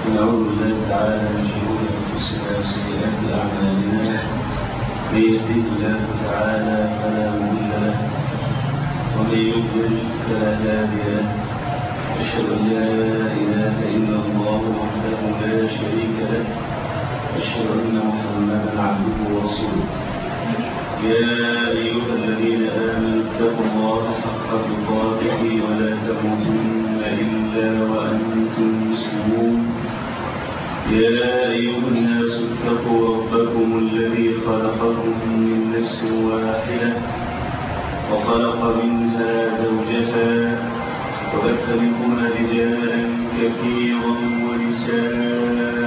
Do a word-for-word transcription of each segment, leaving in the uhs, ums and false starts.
ونعوذ بالله تعالى من شرور انفسنا وسيئات اعمالنا. من يهده الله تعالى فلا مضل له ومن يضلل فلا هادي له. اشهد ان لا اله الا الله وحده لا شريك له. اشهد ان محمدا عبده ورسوله. يا ايها الذين امنوا اتقوا الله حق تقاته ولا تموتن الا وانتم مسلمون. يا أيها الناس اتقوا ربكم الذي خلقكم من نفس واحدة وخلق منها زوجها وبث منهما رجالا كثيرا ونساء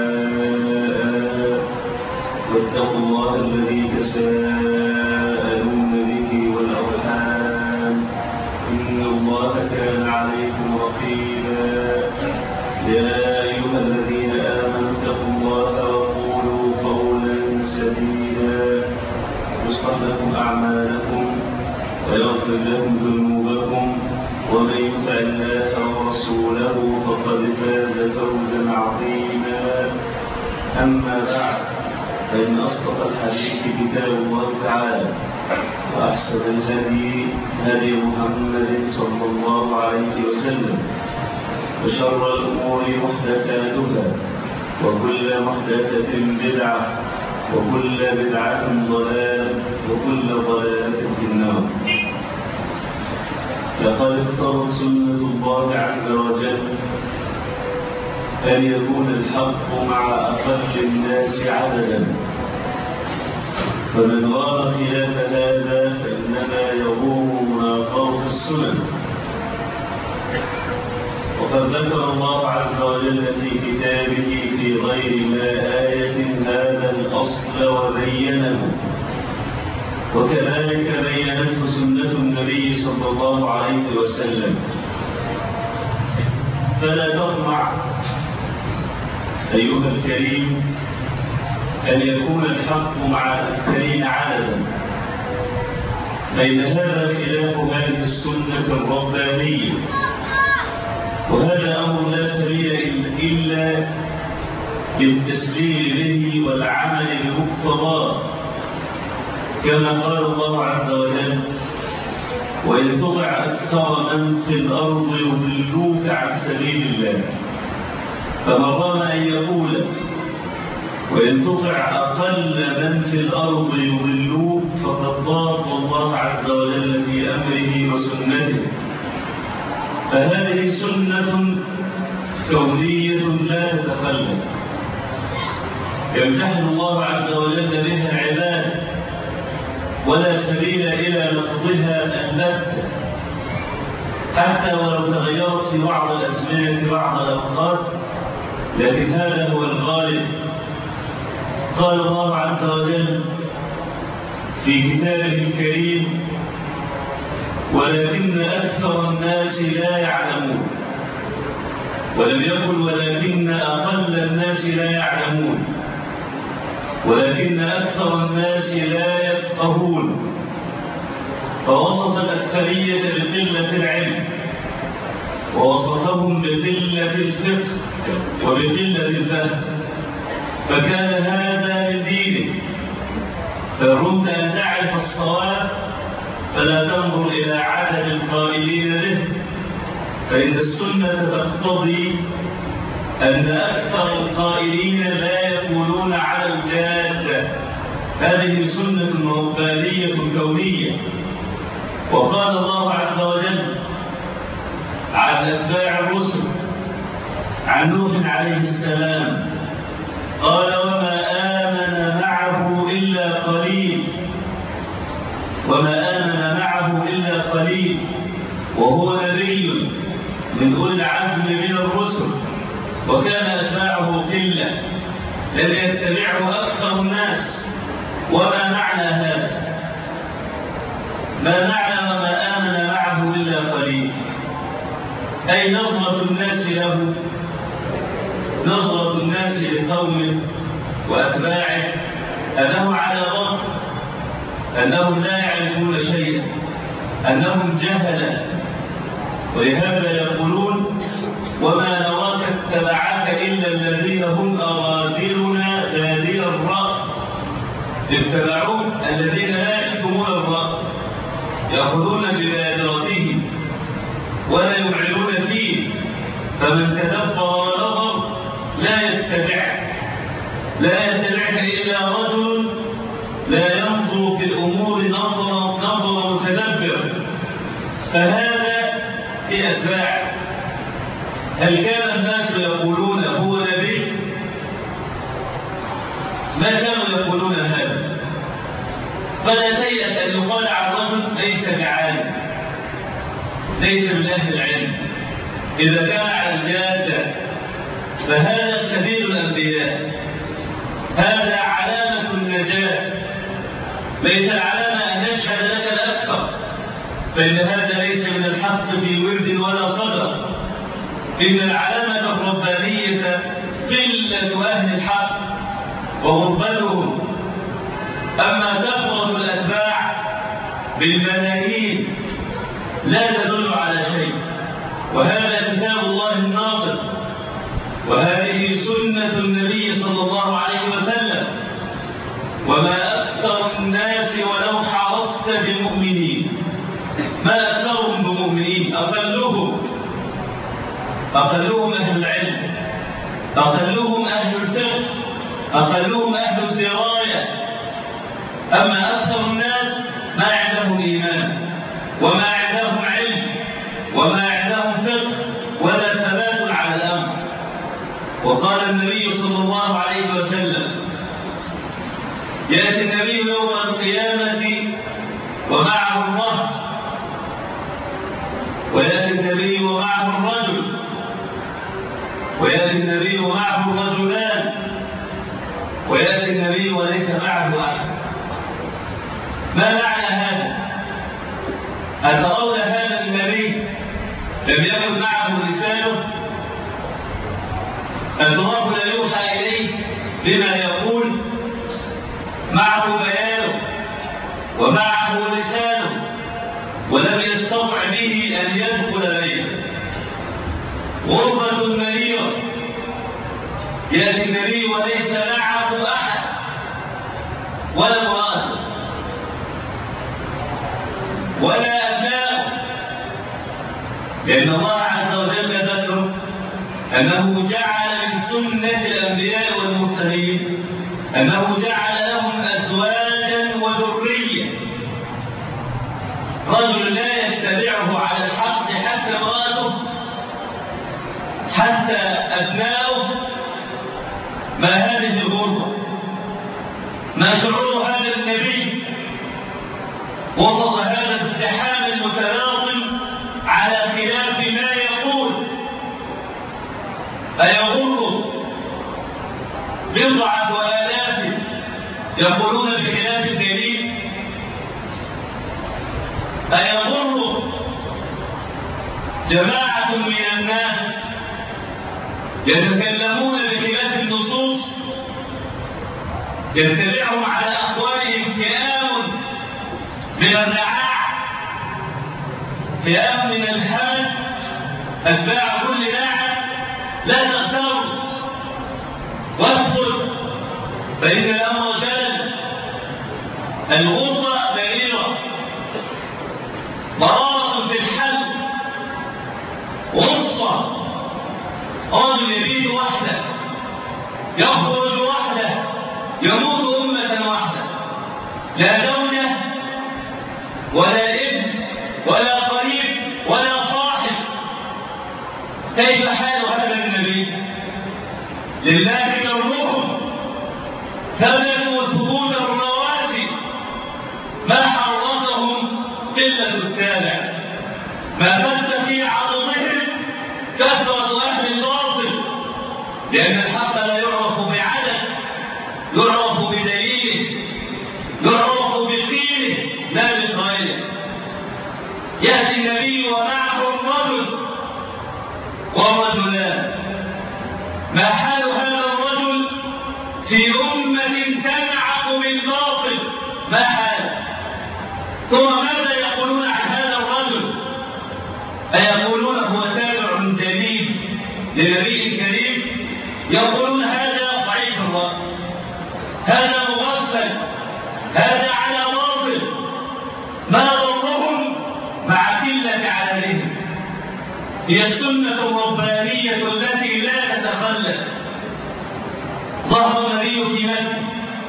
واتقوا الله الذي تساءلون به والأرحام إن الله كان عليكم رقيبا. يا أيها الذين آمنوا اتقوا الله وقولوا قولا سديدا يصلح لكم أعمالكم ويغفر لكم ذنوبكم ومن يطع الله ورسوله فقد فاز فوزا عظيما. أما بعد، فإن أصدق الحديث كتاب الله تعالى وأحسن الهدي هدي محمد صلى الله عليه وسلم وشر الأمور محدثاتها وكل محدثة بدعة وكل بدعة ضلالة وكل ضلالة في النار. لقد اقتضت سنة الله عز وجل أن يكون الحق مع أقل الناس عددا، فمن رام خلاف هذا فإنما يروم مناقضة السنن. وقد ذكر الله عز وجل في كتابه في غير ما آية هذا الأصل وبينه، وكذلك بينته سنة النبي صلى الله عليه وسلم. فلا تطمع أيها الكريم أن يكون الحق مع الأكثرين عددا، فإن هذا خلاف هذه السنة الربانية، وهذا أمر لا سبيل إلا بالتسليم به والعمل بمقتضاه، كما قال الله عز وجل: وإن تطع أكثر من في الأرض يضلوك عن سبيل الله. فمن رام أن يقول وإن تطع أقل من في الأرض يضلوك فقد ضاد الله عز وجل في أمره وسنته. فهذه سنة كونية لا تتخلف، يمتحن الله عز وجل بها العباد، ولا سبيل إلى نقضها البتة، حتى ولو تغيرت في بعض الأزمنة في بعض الأوقات، لكن هذا هو الغالب. قال الله عز وجل في كتابه الكريم: ولكن أكثر الناس لا يعلمون. ولم يقل ولكن أقل الناس لا يعلمون، ولكن أكثر الناس لا يفقهون. فوصف الأكثرية بقلة العلم، ووصفهم بقلة الفقه وبقلة الفهم، فكان هذا من دينه. فأردت أن تعرف الصواب فلا تنظر إلى عدد القائلين به، فإن السنة تقتضي أن أكثر القائلين لا يقولون على الجادة. هذه سنة ربانية كونية. وقال الله عز وجل عن أتباع الرسل عن نوح عليه السلام: قال وما آمن معه إلا قليل وما آمن معه إلا قليل وهو نبي من أولي العزم من الرسل، وكان أتباعه قلة لم يتبعه أكثر الناس. وما معنى هذا؟ ما معنى وما آمن معه إلا قليل؟ أي نظرة الناس له، نظرة الناس لقومه وأتباعه أنه على ضرب، أنهم لا يعرفون شيئا، أنهم جهلا. ولهذا يقولون: وما نراك اتبعك إلا الذين ويتبعون الذين لا يشكمون الرأي يأخذون ببادرته ولا يبعدون فيه، فمن تدبر ونظر لا يتبعك لا يتبعك إلا رجل لا ينظر في الأمور نظر نظر متدبر، فهذا في أتباع. هل كان الناس يقولون هو نبي؟ ما كانوا يقولون هذا. فلا تيأس أن يقال عن رجل ليس بعالم، ليس من أهل العلم، إذا كان على الجادة فهذا سبيل الأنبياء، هذا علامة النجاة، ليس العلامة أن يشهد لك الأكثر، فإن هذا ليس من الحق في ورد ولا صدر. إن العلامة الربانية قلة أهل الحق وغربتهم. أما كثرة الأتباع بالملايين لا تدل على شيء، وهذا كتاب الله الناطق، وهذه سنة النبي صلى الله عليه وسلم. وما أكثر الناس ولو حرصت بمؤمنين، ما أكثرهم بمؤمنين؟ أقلهم أقلهم أهل العلم، أقلهم أهل الفقه، أقلهم أهل الدراية. أما أكثر الناس ما عندهم إيمان، وما عندهم علم، وما عندهم فقه، ولا ثبات على الأمر. وقال النبي صلى الله عليه وسلم: يأتي النبي يوم القيامة ومعه الرهب، ويأتي النبي ومعه الرجل، ويأتي النبي ومعه الرجلان، ويأتي النبي وليس معه أحد. ما معنى هذا؟ أترون هذا النبي لم يكن معه لسانه؟ التراب لا يوحى إليه بما يقول؟ معه بيانه ومعه لسانه، ولم يستطع به أن يدخل بيته. غربة مريرة، يأتي النبي وليس معه أحد ولا امرأة ولا أبناء، لأن الله عز وجل ذكر أنه جعل من سنة الأنبياء والمرسلين أنه جعل لهم أزواجا وذرية. رجل لا يتبعه على الحق حتى امرأته حتى أبناؤه. ما هذه الغربة؟ ما شعور هذا النبي وسط هذا الازدحام المتلاطم على خلاف ما يقول؟ أيغر بضعة آلاف يقولون بخلاف الدليل؟ أيغر جماعة من الناس يتكلمون بخلاف النصوص يتبعهم على أقوالهم فئام من الرعاع، فئام من الحاج أتباع كل ناعم؟ لا تغتروا واصبر، فإن الأمر جلل. الغربة مريرة، مرارة في الحل، غصة. رجل يبيت وحده، يخرج وحده، يموت أمة وحده، لا زوجة ولا ابن ولا قريب ولا صاحب. كيف حال هذا النبي؟ لله كرمهم، ثبتوا ثبوت الرواسي، ما حرتهم قلة التابع، ما فد في عرضهم كثرة أهل الباطل، لأن الحق لا يعرف بعدد، يعرف بدليله، يعرف بقيله لا بقائله. يأتي النبي ومعه الرجل والرجلان. ما حال هذا الرجل في أمة تنعق بالباطل؟ ما حال؟ ثم ماذا يقولون عن هذا الرجل؟ أيقولون هو تابع جديد لنبي كريم؟ يقولون هذا ضعيف الرأي، هذا مغفل، هي السنة الربانية التي لا تتخلف. ظهر النبي في مكة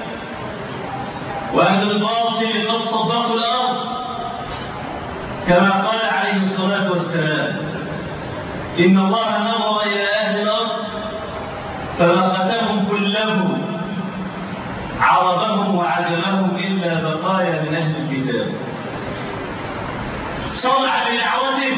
وأهل الباطل قد طبقوا الأرض كما قال عليه الصلاة والسلام: إن الله نظر إلى أهل الأرض فلقتهم كلهم عربهم وعجمهم إلا بقايا من أهل الكتاب. صنع بدعوته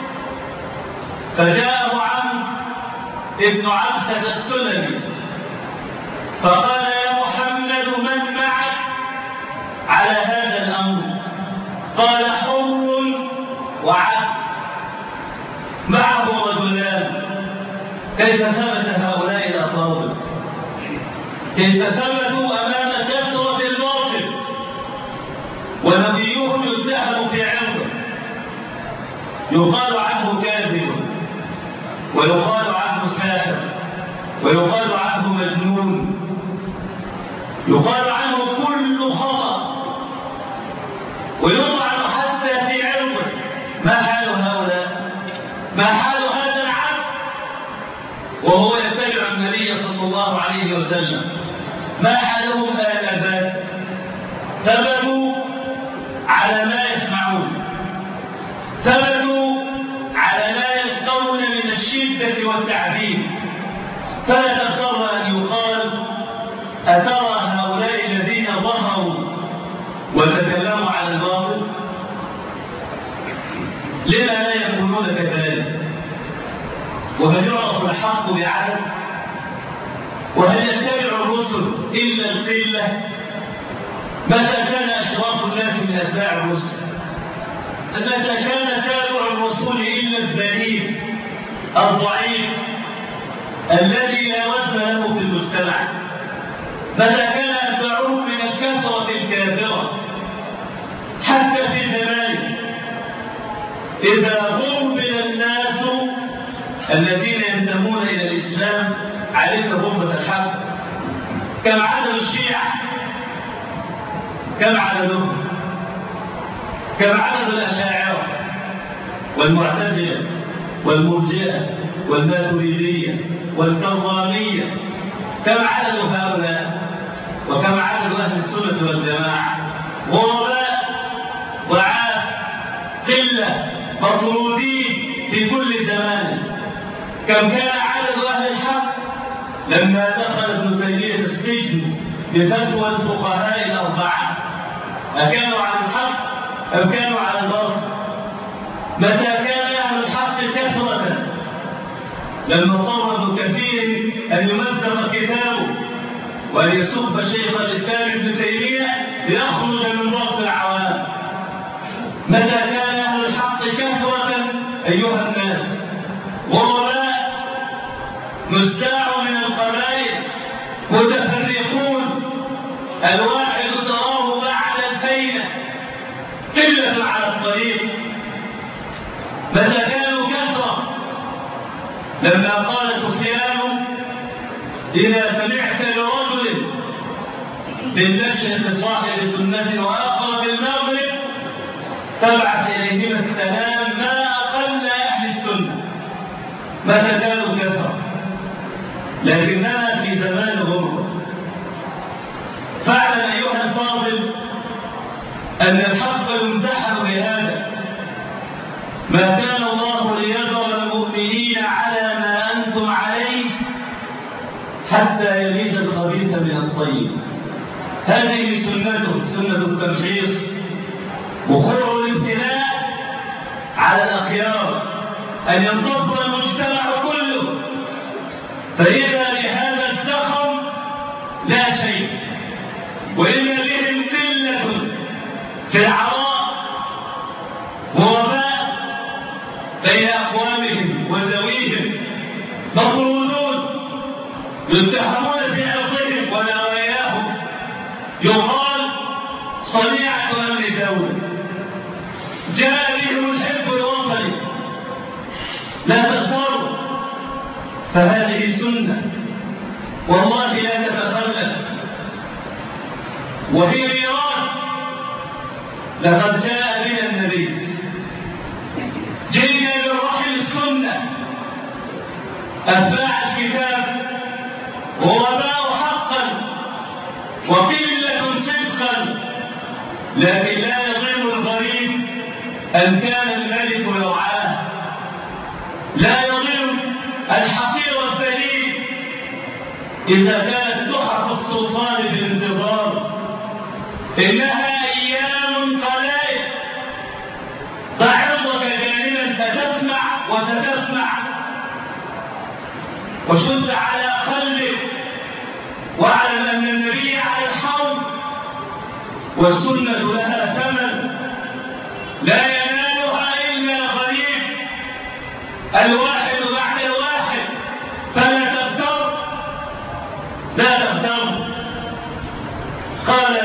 فجاءه عمرو ابن عبسة السلمي فقال: يا محمد من معك على هذا الأمر؟ قال: حر وعبد. معه رجلان. كيف ثبت هؤلاء الأفاضل؟ كيف ثبتوا أمام كثرة الباطل ونبيهم يتهم في عرضه، يقال عنه كاذب ويقال عنه ساحر ويقال عنه مجنون، يقال عنه كل خطأ ويطعن حتى في عرضه. ما حال هؤلاء؟ ما حال هذا العبد وهو يتبع النبي صلى الله عليه وسلم؟ ما حالهم آنذاك؟ ثبتوا على ما يسمعون، ثبتوا على ما يلقون من الشدة والتعذيب. فلا تغتر أن يقال: أترى هؤلاء الذين ظهروا وتكلموا على الباطل؟ لما لا يكونون كذلك؟ وهل يعرف الحق بعدد؟ وهل يتبع الرسل إلا القلة؟ متى كان أشراف الناس من أتباع الرسل؟ متى كان تابع الرسول إلا الذليل الضعيف الذي لا وزن له في المجتمع؟ متى كان أتباعه من الكثرة الكافرة؟ حتى في زمانه إذا غربل الناس الذين ينتمون إلى الإسلام عليك غربة الحق. كم عدد الشيعة؟ كم عددهم؟ كم عدد الأشاعرة والمعتزلة والمرجئة والماتريدية والكرامية؟ كم عدد هؤلاء؟ وكم عدد أهل السنة والجماعة؟ غرباء ضعاف قلة مطرودين في كل زمان. كم كان عدد أهل الحق لما دخل ابن تيمية السجن بفتوى الفقهاء الأربعة؟ أكانوا على الحق أم كانوا على الباطل؟ متى كان أهل الحق كثرة لما اضطر ابن كثير أن يمزق كتابه وأن يسب شيخ الإسلام ابن تيمية ليخرج من ضغط العوام؟ متى كان أهل الحق كثرة أيها الناس؟ غرباء نزاع من القبائل متفرقون، الواحد تراه بعد الفينة قلة على الطريق. متى كانوا كثرة لما قال سفيان: إذا سمعت لرجل بالمشرق صاحب سنة وآخر بالمغرب فابعث إليهما السلام ما أقل أهل السنة. متى كانوا كثرة لكننا في زمان غربة. فاعلم أيها الفاضل أن الحق يمتحن بهذا. ما كان الله ليذر المؤمنين على ما أنتم عليه حتى يميز الخبيث من الطيب. هذه سنته، سنة التمحيص وخلق الابتلاء على الأخيار، أن ينتصر المجتمع كله، فإذا لهذا الزخم لا شيء وإذا بهم قلة في العراء ووباء بين أقوامهم وزويهم، مطرودون يتهمون في عرضهم ونواياهم، يقال صنيعة أمن الدولة، جاء بهم الحزب الوطني، لا تغتروا. فهذه سنة والله لا تتخلف، وهي ميراث لقد جاء بنا النبي. جئنا بالرحم السنة أتباع الكتاب غرباء حقا وقلة صدقا، لكن لا يضر الغريب أن كان الملك يرعاه، لا يضر الحقير الذليل إذا كانت تحف السلطان بالانتظار. إنها أيام قلائل، ضع عرضك جانبا فتسمع وستسمع، وشد على قلبك واعلم أن النبي على الحوض، والسنة لها ثمن لا ينالها إلا غريب، الواحد بعد الواحد، فلا تغتر لا تغتر. قال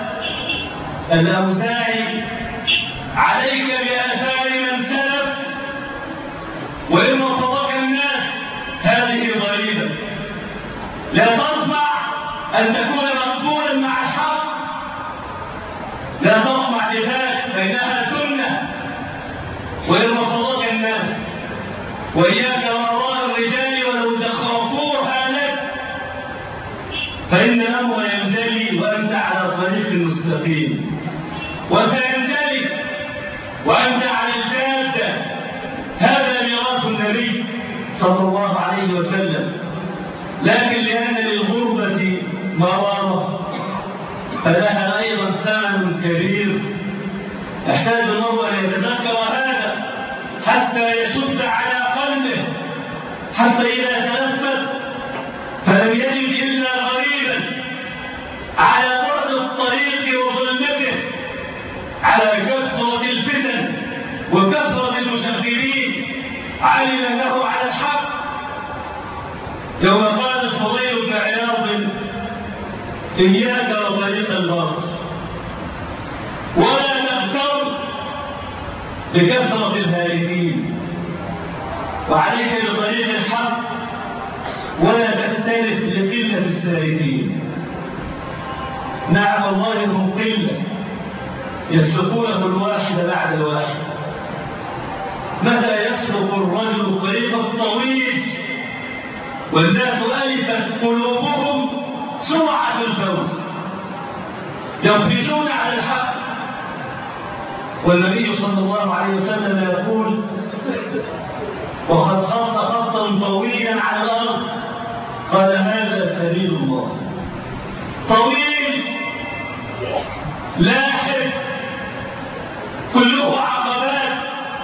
الأوزاعي: عليك بآثار من سلف وإن وفقك الناس هذه ضريبة، لا تطمع أن تكون مقبولا مع الحق، لا تطمع بذلك فإنها سنة، وإن وفقك الناس، وإياك وراء الرجال ولو زخرفوها لك، فإن الأمر ينجلي وأنت على الطريق المستقيم، وسينجلي وأنت على الجادة. هذا ميراث النبي صلى الله عليه وسلم. لكن لأن للغربة مرارة فلها أيضا ثمن كبير، يحتاج المرء أن يتذكر هذا حتى يشد على قلبه، حتى إذا تنفذ فلم يجد إلا غريبا على بعد الطريق وظلمته، على كثرة الفتن وكثرة المشغبين، علم أنه على الحق. يوم قال الفضيل بن عياض: إياك وطريق الباطل، ولا تغتر بكثرة الهالكين، وعليك بطريق الحق، ولا تختلف لقلة السالكين. نعم الله هم قلة يسلكونه الواحد بعد الواحد. متى يسلك الرجل الطريق الطويل والناس ألفت قلوبهم سرعة الفوز، يخرجون على الحق. والنبي صلى الله عليه وسلم يقول: وقد خط خطا طويلا على الأرض، قال: هذا سبيل الله، طويل لاحق كله عقبات.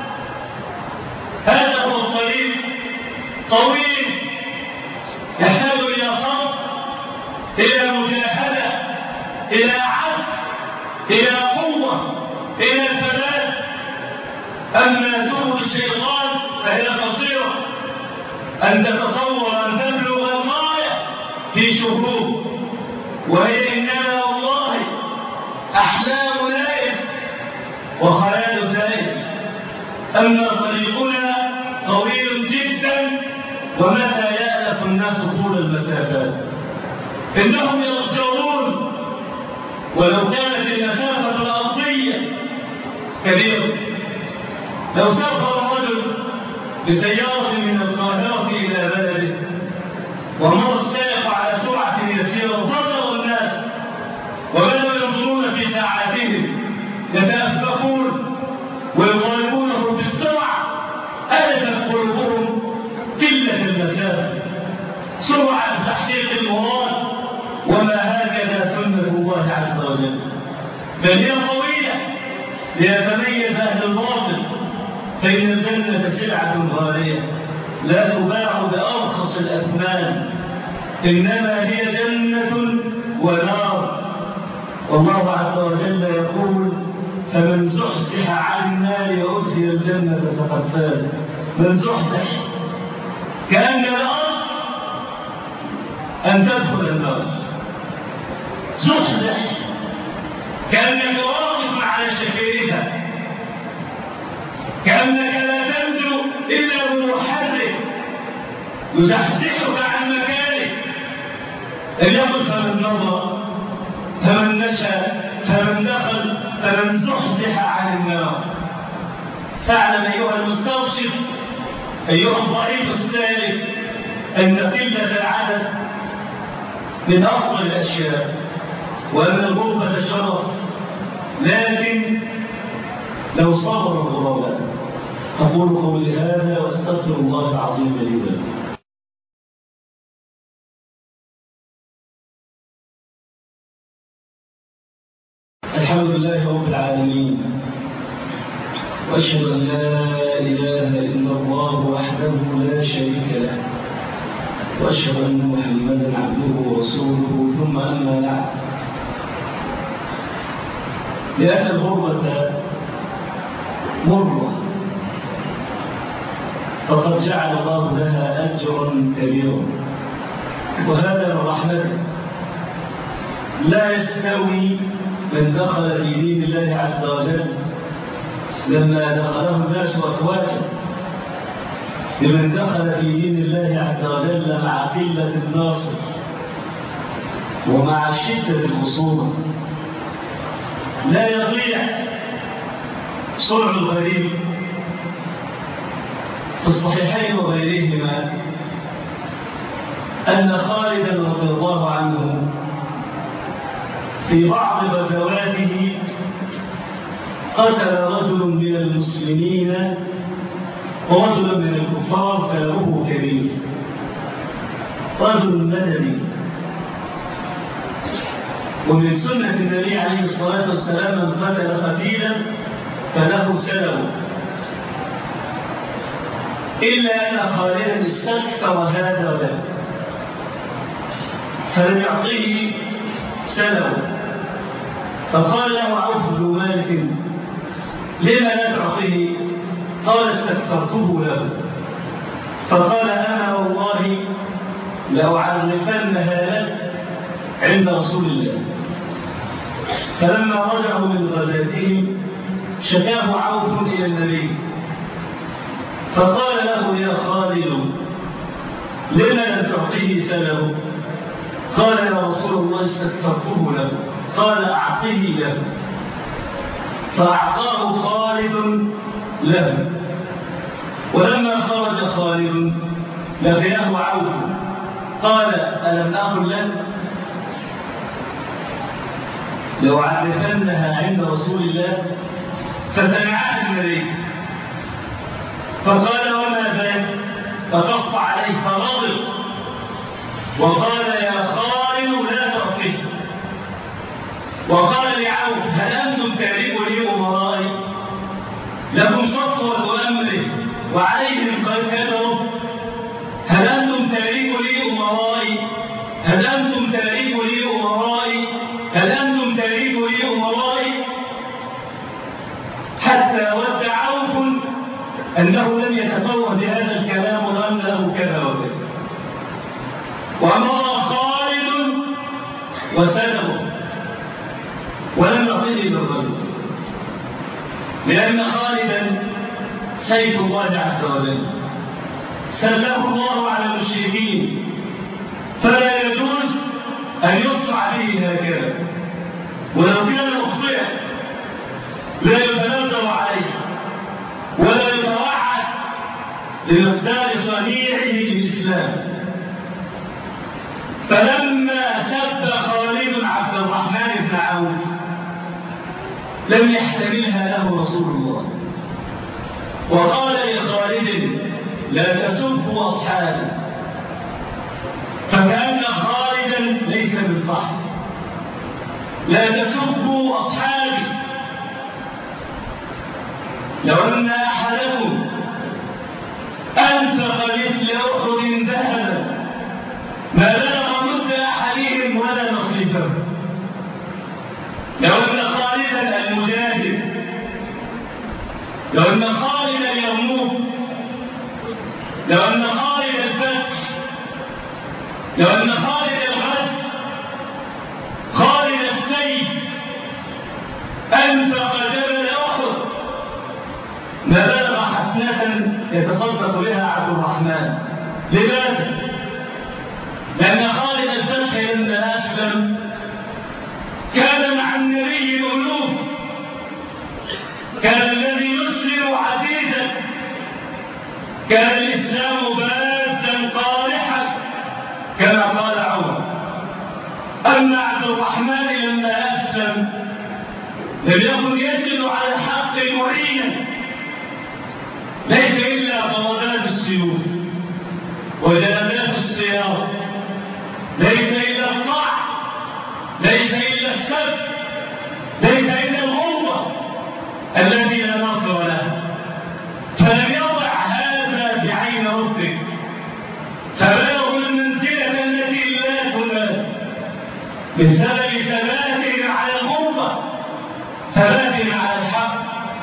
هذا هو الطريق، طويل يحتاج إلى صبر، إلى مجاهدة، إلى عزم، إلى قوة، إلى ثبات. أما سبل الشيطان فهي قصيرة، أن تتصور أن تبلغ الغاية في شهور، وهي إنما والله أحلام لائف وخيال زائف. أما طريقنا طويل جدا، ومتى يألف الناس طول المسافات؟ إنهم يرجعون ولو كانت المسافة الأرضية كبيرة. لو سافر الرجل بسيارة من القاهرة إلى بلده ومر السائق على سرعة يسيرة، انتظر الناس وبدأوا ينظرون في ساعاتهم يتأفقون ويضربونه بالسرعة، ألفت قلوبهم قلة المسافة، سرعة تحقيق المراد. وما هكذا سنة الله عز وجل، بل هي طويلة ليتميز أهل الباطل. فإن الجنة سلعة غالية لا تباع بأرخص الأثمان، إنما هي جنة ونار. والله عز وجل يقول: فمن زحزح عن النار وأدخل الجنة فقد فاز. من زحزح كأن الأرض أن تدخل النار، زحزح كأنك واقف على شفيرها، كأنك لا تنجو إلا بمحرك يزحزحك عن مكانك. إن يقل فمن نظر، فمن نشأ، فمن دخل، فمن زحزح عن النار. فاعلم أيها المستوشف، أيها الضعيف السالك، أن قلة العدد من أفضل الأشياء وأن الغربة شرف، لكن لو صبر الغرباء. أقول قولي هذا وأستغفر الله العظيم لي ولكم. الحمد لله رب العالمين، وأشهد أن لا إله إلا الله وحده لا شريك له، وأشهد أن محمدا عبده ورسوله، ثم أما بعد. لأن الغربة مرة، فقد جعل الله لها أجرا كبيرا، وهذا من رحمته. لا يستوي من دخل في دين الله عز وجل لما دخله الناس أفواجا لمن دخل في دين الله عز وجل مع قلة الناصر ومع شدة الخصومة. لا يضيع صنع الغريب. في الصحيحين وغيرهما أن خالدا رضي الله عنه في بعض غزواته قتل رجل من المسلمين ورجل من الكفار سلبه كبير، رجل مدني. ومن سنة النبي عليه الصلاة والسلام من قتل قتيلا فله سلب، إلا أن خالدا استكثر هذا له فلم يعطيه سلب. فقال له عوف بن مالك لما لا تعطيه؟ قال استكثرته له. فقال أنا والله لأعرفنها لك عند رسول الله. فلما رجعوا من غزاتهم شكاه عوف إلى النبي، فقال له يا خالد لما لم تعطيه سلبه؟ قال يا رسول الله استكثرته له. قال أعطيه له. فأعطاه خالد له. ولما خرج خالد لقياه عوف قال ألم أقل لك لو عرفنها عند رسول الله؟ فسمعها النبي فقال وما ذاك؟ فقص عليه فغضب وقال يا خالد لا تعطيه. وقال لعوف هل أنتم تعرفوا لي أمرائي؟ لهم صفوة أمره وعليهم قد كفروا. هل أنتم تعرفوا لي أمرائي؟ هل أنتم تعرفوا لي أمرائي؟ هل أنتم تعرفوا لي أمرائي؟ حتى ود عوف أنه لم يتفوه بهذا الكلام وأن له كذا وكذا. وأمر خالد وسلمه ولم يعطيه بالرجل، لأن خالدا سيف الله عز وجل سلاه الله على المشركين، فلا يجوز أن يصرع به هكذا. ولو كان مخطئا لا يتنازل عليه ولا يتوعد لمقدار صنيعه للإسلام. فلما سب خالد عبد الرحمن بن عوف لم يحتملها له رسول الله، وقال لخالد لا تسبوا أصحابي، فكأن خالدا ليس من صاحب. لا تسبوا أصحابي، لو أن أحدكم أنفق مثل أحد ذهبا ما بلغ مد أحدهم ولا نصيفه. لو أن خالدا المجاهد، لو أن خالد اليرموك، لو أن خالد الفتح، لو أن خالد الغزو، خالد السيف أنفق جبل أحد ما بلغ حفنة يتصدق بها عبد الرحمن. لماذا؟ لأن خالد الفتح لما أسلم كان مع النبي الألوف، كان الذي يسلم عزيزا، كان الإسلام بادا قارحا، أما عبد الرحمن لما أسلم لم يكن يجد على الحق معينا، ليس إلا ضربات السيوف وجلبات السياط، ليس إلا الطعن، ليس إلا السب، ليس إلا الغربة التي لا ناصر لها. فلم يضع هذا بعين ربك، فبلغوا المنزلة التي لا تنال بسبب ثباتهم على الغربة، ثباتهم على الحق.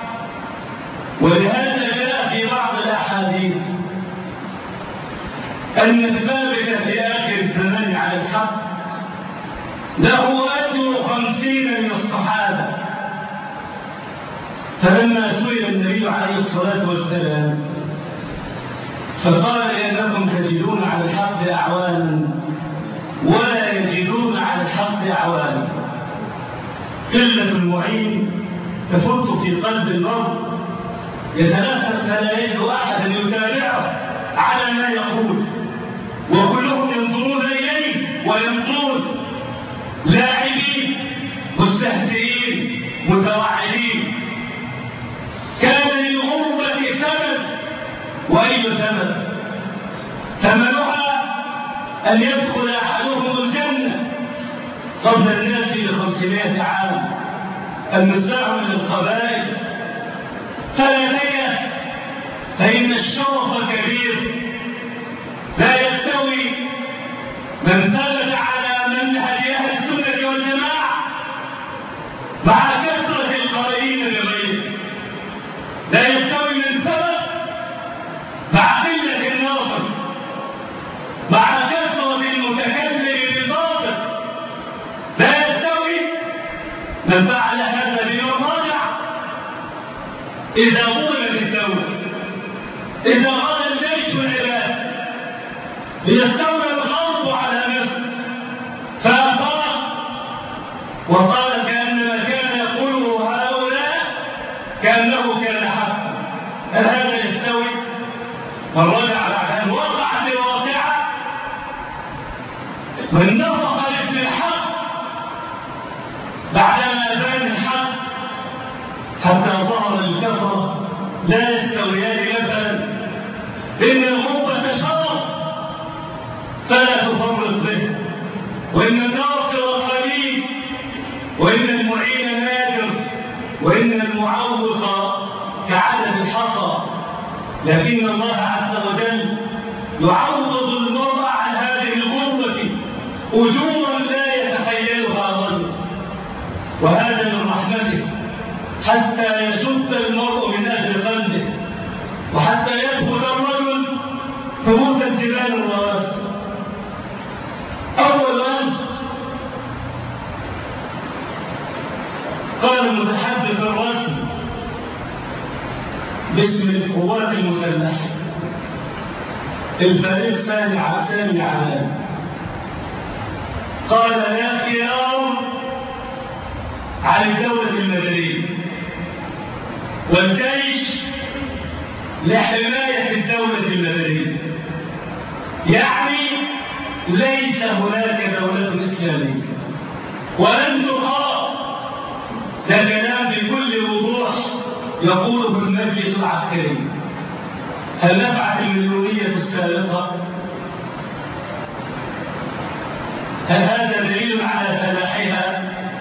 ولهذا جاء في بعض الأحاديث أن الثابت في آخر الزمان على الحق له أجر خمسين من الصحابة. فلما سئل النبي عليه الصلاة والسلام فقال إنكم تجدون على الحق أعوانا ولا يجدون على الحق أعوانا. قلة المعين تفت في قلب المرء، يتنفس فلا يجد أحدا يتابعه على ما يقول، وكلهم ينظرون إليه ويمضون لاعبين مستهزئين متوعدين. كان للغربة ثمن، وأي ثمن؟ ثمنها أن يدخل أحدهم الجنة قبل الناس بخمسمائة عام، النزاع من القبائل. فلا تيأس، فإن الشرف كبير. لا يستوي من ثبت على منهج أهل السنة والجماعة مع كثرة القائلين بغيره، لا يستوي من ثبت مع قلة الناصر، مع كثرة المتكلم بالباطل. لا يستوي من فعل هذا بمراجع إذا ظلمت الدولة، إذا غدا الجيش والعباد ليستولى الغرب على مصر فأفاق وقال كأنما كان يقوله هؤلاء كأنه كان حقا. هل هذا يستوي؟ والرجع بعد أن وقعت الواقعة من نطق باسم الحق بعدما بان الحق حتى ظهر الكفرة لا يستويان مثلا. إن الغربة شرف فلا تفرط به، وإن الناصر قليل، وإن المعين نادر، وإن المعوق كعدد الحصى. لكن الله عز وجل يعوض المرء عن هذه الغربة أجورا لا يتخيلها الرجل، وهذا من رحمته، حتى يشد المرء من أجل قلبه، وحتى يدخل الرجل ثبوت الجبال الرواسي. أول أمس قال المتحدث الرسمي باسم القوات المسلحة الفريق سامي عمان، قال لا خيار عن الدولة المدنية والجيش لحماية الدولة المدنية، يعني ليس هناك دولة إسلامية ولن تقام. ده كلام بكل وضوح يقوله المجلس العسكري. هل نفعت المليونية السابقة؟ هل هذا دليل على فلاحها؟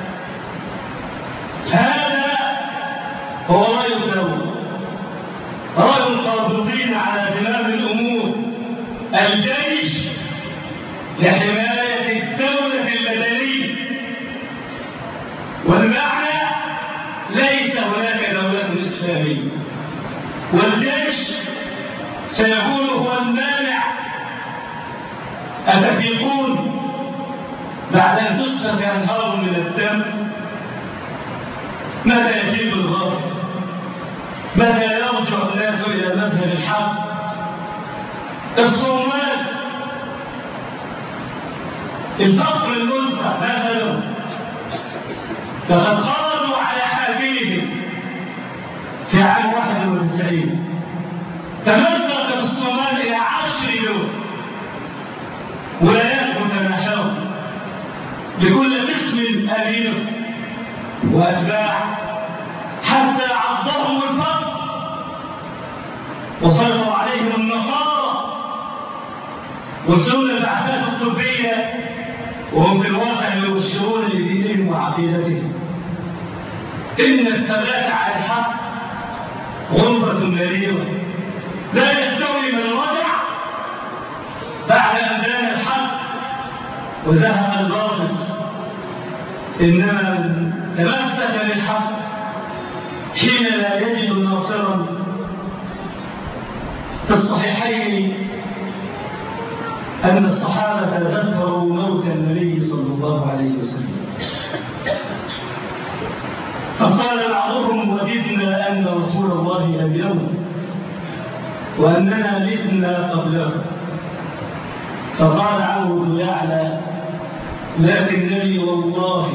هذا هو رأي الدولة، رأي القابضين على زمام الأمور، الجيش لحماية الدولة المدنية. والمعنى ليس هناك دولة إسلامية، والجيش سيكون هو المانع. أتفيقون بعد أن تسفك أنهار من الدم؟ متى يجيب الغرب؟ متى يرجع الناس إلى مذهب الحق؟ الصومال، الفقر المدفع مثلا، لقد خرجوا على حافلهم في عام واحد وتسعين، تمزقت الصومال إلى عشر دول، ولايات متناحرة لكل وسنة الأعداد الطبية وهم في الواقع يبشرون لدينهم وعقيدتهم. إن الثبات على الحق غربة مريرة لا يستوي من رجع بعد أن بان الحق وزهق الباطل، إنما من تمسك بالحق حين لا يجد ناصرا. في الصحيحين أن الصحابة ذكروا موت النبي صلى الله عليه وسلم، فقال بعضهم وددنا أن رسول الله لم يمت وأننا متنا قبله. فقال عمرو بن يعلى لكنني والله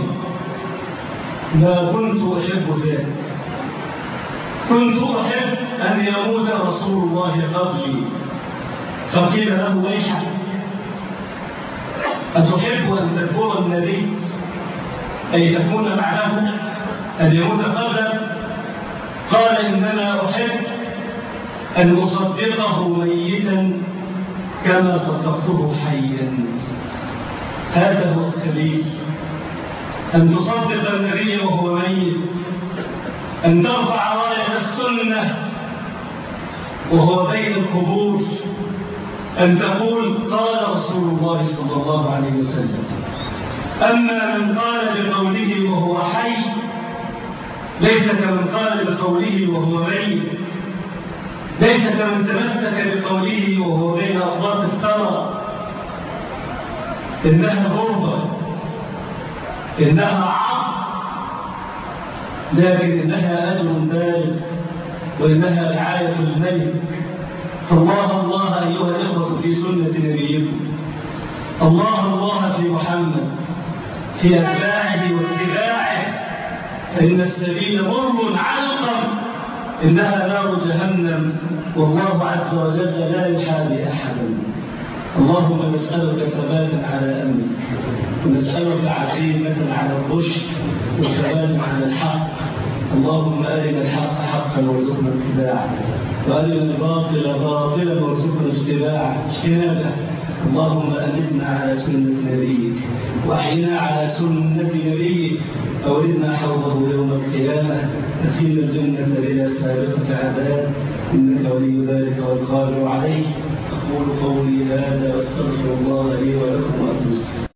ما كنت أحب ذلك، كنت أحب أن يموت رسول الله قبلي. فقيل له ويحك أتحب أن تكفر النبي أي تكون معه أن يموت قبله؟ قال إنما أحب أن أصدقه ميتا كما صدقته حيا. هذا هو السبيل، أن تصدق النبي وهو ميت، أن ترفع راية السنة وهو بين القبور، أن تقول قال رسول الله صلى الله عليه وسلم. أما من قال بقوله وهو حي ليس كمن قال بقوله وهو ميت، ليس كمن تمسك بقوله وهو بين أطراف الثرى. إنها غربة، إنها عقل، لكن إنها أجر بالغ، وإنها رعاية الملك. فالله الله أيها الإخوة في سنة نبيكم، الله الله في محمد، في أتباعه واتباعه، فإن السبيل مر علقا، إنها نار جهنم، والله عز وجل لا يحابي أحدا. اللهم نسألك ثباتا على أمرك، ونسألك عزيمة على الرشد، وثباتا على الحق. اللهم أرنا الحق حقا وارزقنا اتباعه، وأرنا الباطل باطلا وارزقنا اجتنابه. اللهم أمتنا على سنة نبيك، وأحينا على سنة نبيك، أوردنا حوضه يوم القيامة، ندخلنا الجنة بلا سابقة عذاب، إنك ولي ذلك والقادر عليه. أقول قولي هذا واستغفر الله لي ولكم وأتوب.